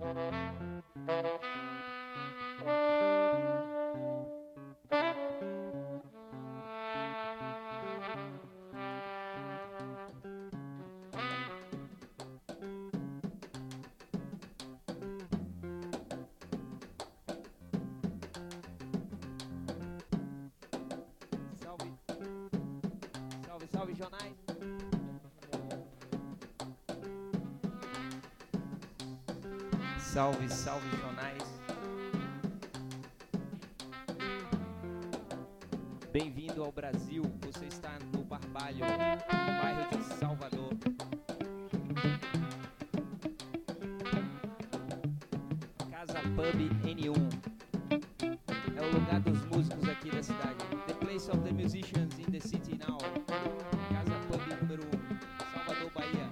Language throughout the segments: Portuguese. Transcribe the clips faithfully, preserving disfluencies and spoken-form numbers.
Salve, salve, Jonais. Salve, salve, Jonais. Bem-vindo ao Brasil. Você está no Barbalho, no bairro de Salvador. Casa Pub N um. É o lugar dos músicos aqui da cidade. The place of the musicians in the city now. Casa Pub número um, Salvador, Bahia.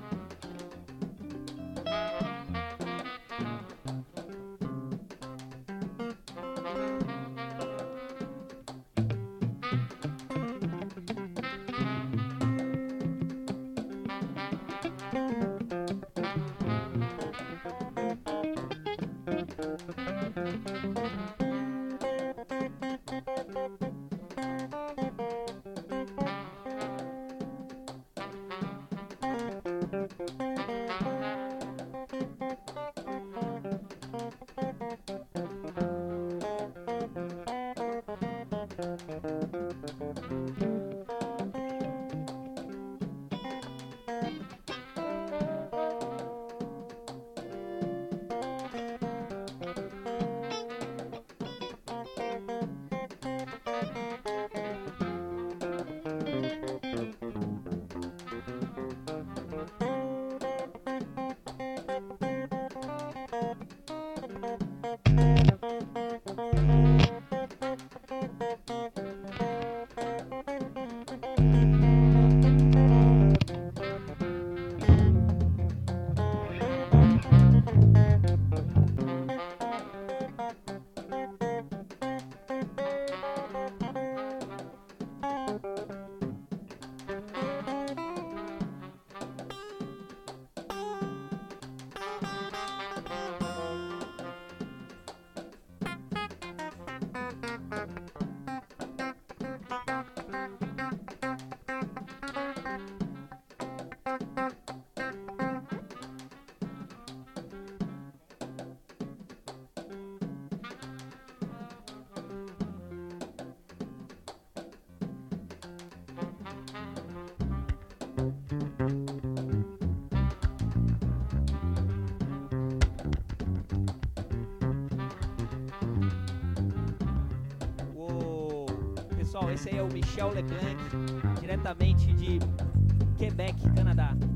Pessoal, esse aí é o Michel Leblanc, diretamente de Quebec, Canadá.